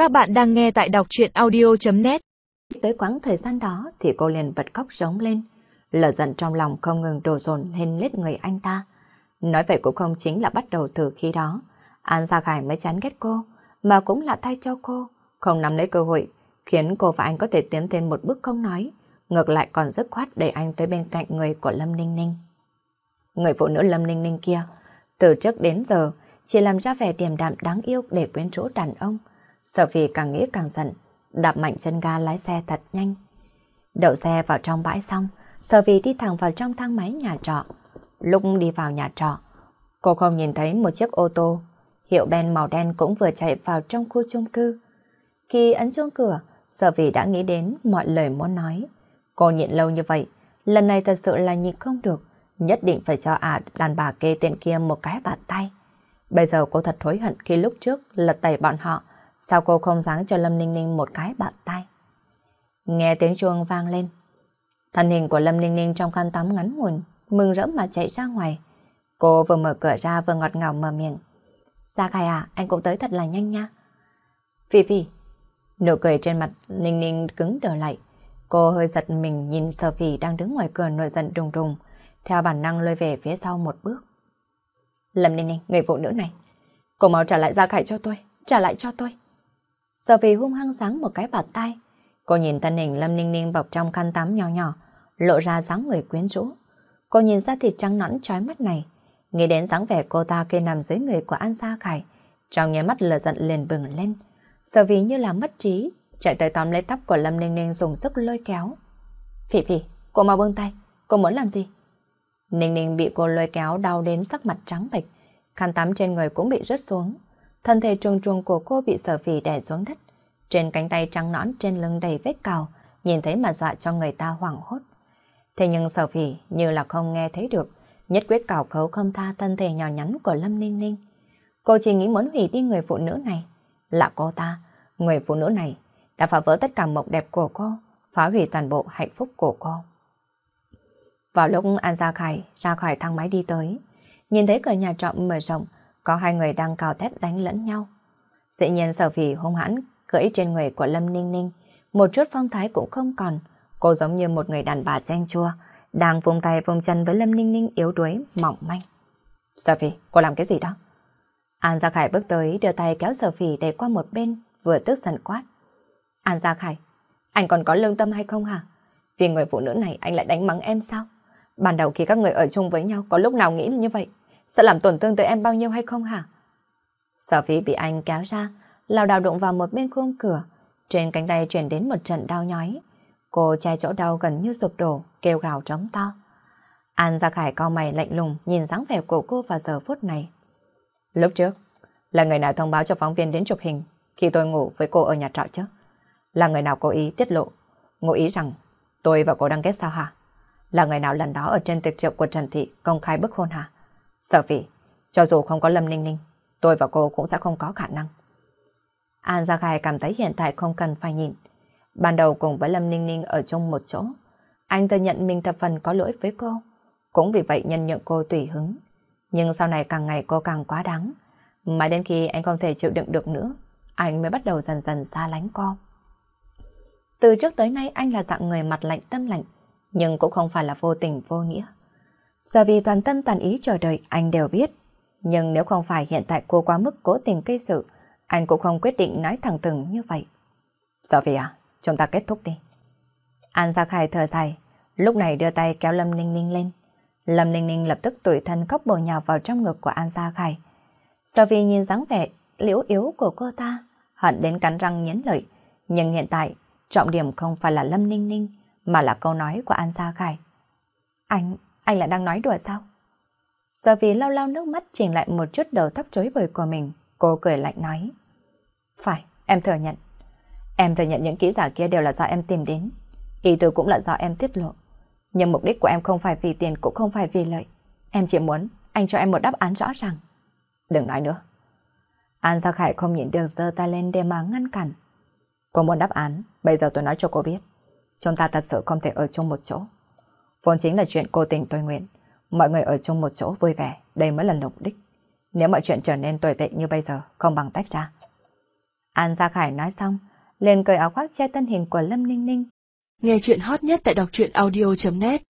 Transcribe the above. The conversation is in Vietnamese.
Các bạn đang nghe tại đọc truyện audio.net. Tới quãng thời gian đó thì cô liền bật khóc rống lên. Lửa giận trong lòng không ngừng đổ dồn lên lết người anh ta. Nói vậy cũng không chính là bắt đầu từ khi đó An Gia Khải mới chán ghét cô, mà cũng là thay cho cô, không nắm lấy cơ hội, khiến cô và anh có thể tiến thêm một bước không nói, ngược lại còn dứt khoát đẩy anh tới bên cạnh người của Lâm Ninh Ninh. Người phụ nữ Lâm Ninh Ninh kia, từ trước đến giờ, chỉ làm ra vẻ điềm đạm đáng yêu để quyến rũ đàn ông. Sophie càng nghĩ càng giận, đạp mạnh chân ga lái xe thật nhanh. Đậu xe vào trong bãi xong, Sophie đi thẳng vào trong thang máy nhà trọ. Lúc đi vào nhà trọ, cô không nhìn thấy một chiếc ô tô hiệu Ben màu đen cũng vừa chạy vào trong khu chung cư. Khi ấn chuông cửa, Sophie đã nghĩ đến mọi lời muốn nói. Cô nhịn lâu như vậy, lần này thật sự là nhịn không được, nhất định phải cho đàn bà kê tên kia một cái bạt tay. Bây giờ cô thật hối hận khi lúc trước lật tẩy bọn họ, sao cô không giáng cho Lâm Ninh Ninh một cái bạt tay. Nghe tiếng chuông vang lên, thân hình của Lâm Ninh Ninh trong khăn tắm ngắn ngủn, mừng rỡ mà chạy ra ngoài. Cô vừa mở cửa ra vừa ngọt ngào mở miệng. Gia Khải à, anh cũng tới thật là nhanh nha. Phi Phi. Nụ cười trên mặt Ninh Ninh cứng đờ lại. Cô hơi giật mình nhìn Sophie đang đứng ngoài cửa nổi giận đùng đùng, theo bản năng lôi về phía sau một bước. Lâm Ninh Ninh, người phụ nữ này, cô mau trả lại Gia Khải cho tôi, trả lại cho tôi. Sophie hung hăng giáng một cái bạt tay. Cô nhìn thân hình Lâm Ninh Ninh bọc trong khăn tắm nhỏ nhỏ, lộ ra dáng người quyến rũ. Cô nhìn ra thịt trắng nõn chói mắt này, nghĩ đến dáng vẻ cô ta khi nằm dưới người của An Gia Khải, trong nháy mắt lửa giận liền bừng lên. Sophie như là mất trí, chạy tới tóm lấy tóc của Lâm Ninh Ninh dùng sức lôi kéo. Phỉ Phỉ, cô mau buông tay, cô muốn làm gì? Ninh Ninh bị cô lôi kéo đau đến sắc mặt trắng bệch, khăn tắm trên người cũng bị rớt xuống. Thân thể trùng trùng của cô bị Sophie đè xuống đất, trên cánh tay trắng nõn trên lưng đầy vết cào, nhìn thấy mà dọa cho người ta hoảng hốt. Thế nhưng Sophie như là không nghe thấy được, nhất quyết cào cấu không tha thân thể nhỏ nhắn của Lâm Ninh Ninh. Cô chỉ nghĩ muốn hủy đi người phụ nữ này. Là cô ta, người phụ nữ này, đã phá vỡ tất cả mộng đẹp của cô, phá hủy toàn bộ hạnh phúc của cô. Vào lúc An Gia Khải ra khỏi thang máy đi tới, nhìn thấy cửa nhà trọ mở rộng, có hai người đang cào thét đánh lẫn nhau. Dĩ nhiên Sophie hung hãn cưỡi trên người của Lâm Ninh Ninh, một chút phong thái cũng không còn. Cô giống như một người đàn bà chanh chua, đang vùng tay vùng chân với Lâm Ninh Ninh yếu đuối, mỏng manh. Sophie, cô làm cái gì đó? An Gia Khải bước tới đưa tay kéo Sophie đẩy qua một bên, vừa tức giận quát. An Gia Khải, anh còn có lương tâm hay không hả? Vì người phụ nữ này anh lại đánh mắng em sao? Ban đầu khi các người ở chung với nhau có lúc nào nghĩ như vậy? Sẽ làm tổn thương tới em bao nhiêu hay không hả? Sophie bị anh kéo ra, lảo đảo đụng vào một bên khung cửa, trên cánh tay truyền đến một trận đau nhói. Cô che chỗ đau gần như sụp đổ, kêu gào trống to. An Gia Khải cau mày lạnh lùng nhìn dáng vẻ của cô vào giờ phút này. Lúc trước, là người nào thông báo cho phóng viên đến chụp hình khi tôi ngủ với cô ở nhà trọ chứ? Là người nào cố ý tiết lộ, ngụ ý rằng tôi và cô đang kết sao hả? Là người nào lần đó ở trên tiệc rượu của Trần Thị công khai bức hôn hả? Sophie, cho dù không có Lâm Ninh Ninh, tôi và cô cũng sẽ không có khả năng. An Gia Khải cảm thấy hiện tại không cần phải nhịn. Ban đầu cùng với Lâm Ninh Ninh ở chung một chỗ, anh thừa nhận mình thập phần có lỗi với cô, cũng vì vậy nhân nhượng cô tùy hứng. Nhưng sau này càng ngày cô càng quá đáng, mãi đến khi anh không thể chịu đựng được nữa, anh mới bắt đầu dần dần xa lánh cô. Từ trước tới nay anh là dạng người mặt lạnh tâm lạnh, nhưng cũng không phải là vô tình vô nghĩa. Giờ vì toàn tâm toàn ý chờ đợi anh đều biết, nhưng nếu không phải hiện tại cô quá mức cố tình gây sự, anh cũng không quyết định nói thẳng thừng như vậy. Sophie à, chúng ta kết thúc đi. An Gia Khải thở dài, lúc này đưa tay kéo Lâm Ninh Ninh lên. Lâm Ninh Ninh lập tức tủi thân khóc bổ nhào vào trong ngực của An Gia Khải. Sophie nhìn dáng vẻ liễu yếu của cô ta, hận đến cắn răng nghiến lợi. Nhưng hiện tại, trọng điểm không phải là Lâm Ninh Ninh, mà là câu nói của An Gia Khải. Anh lại đang nói đùa sao? Sophie lau lau nước mắt chỉnh lại một chút đầu tóc rối bời của mình. Cô cười lạnh nói. Phải, em thừa nhận. Em thừa nhận những kỹ giả kia đều là do em tìm đến. Ý tứ cũng là do em tiết lộ. Nhưng mục đích của em không phải vì tiền, cũng không phải vì lợi. Em chỉ muốn anh cho em một đáp án rõ ràng. Đừng nói nữa. An Gia Khải không nhịn được giơ tay lên để mà ngăn cản. Cô muốn đáp án, bây giờ tôi nói cho cô biết. Chúng ta thật sự không thể ở chung một chỗ. Vốn chính là chuyện cô tình tôi nguyện. Mọi người ở chung một chỗ vui vẻ, đây mới là mục đích. Nếu mọi chuyện trở nên tồi tệ như bây giờ, không bằng tách ra. An Gia Khải nói xong, liền cởi áo khoác che thân hình của Lâm Ninh Ninh. Nghe chuyện hot nhất tại đọc truyện audio.net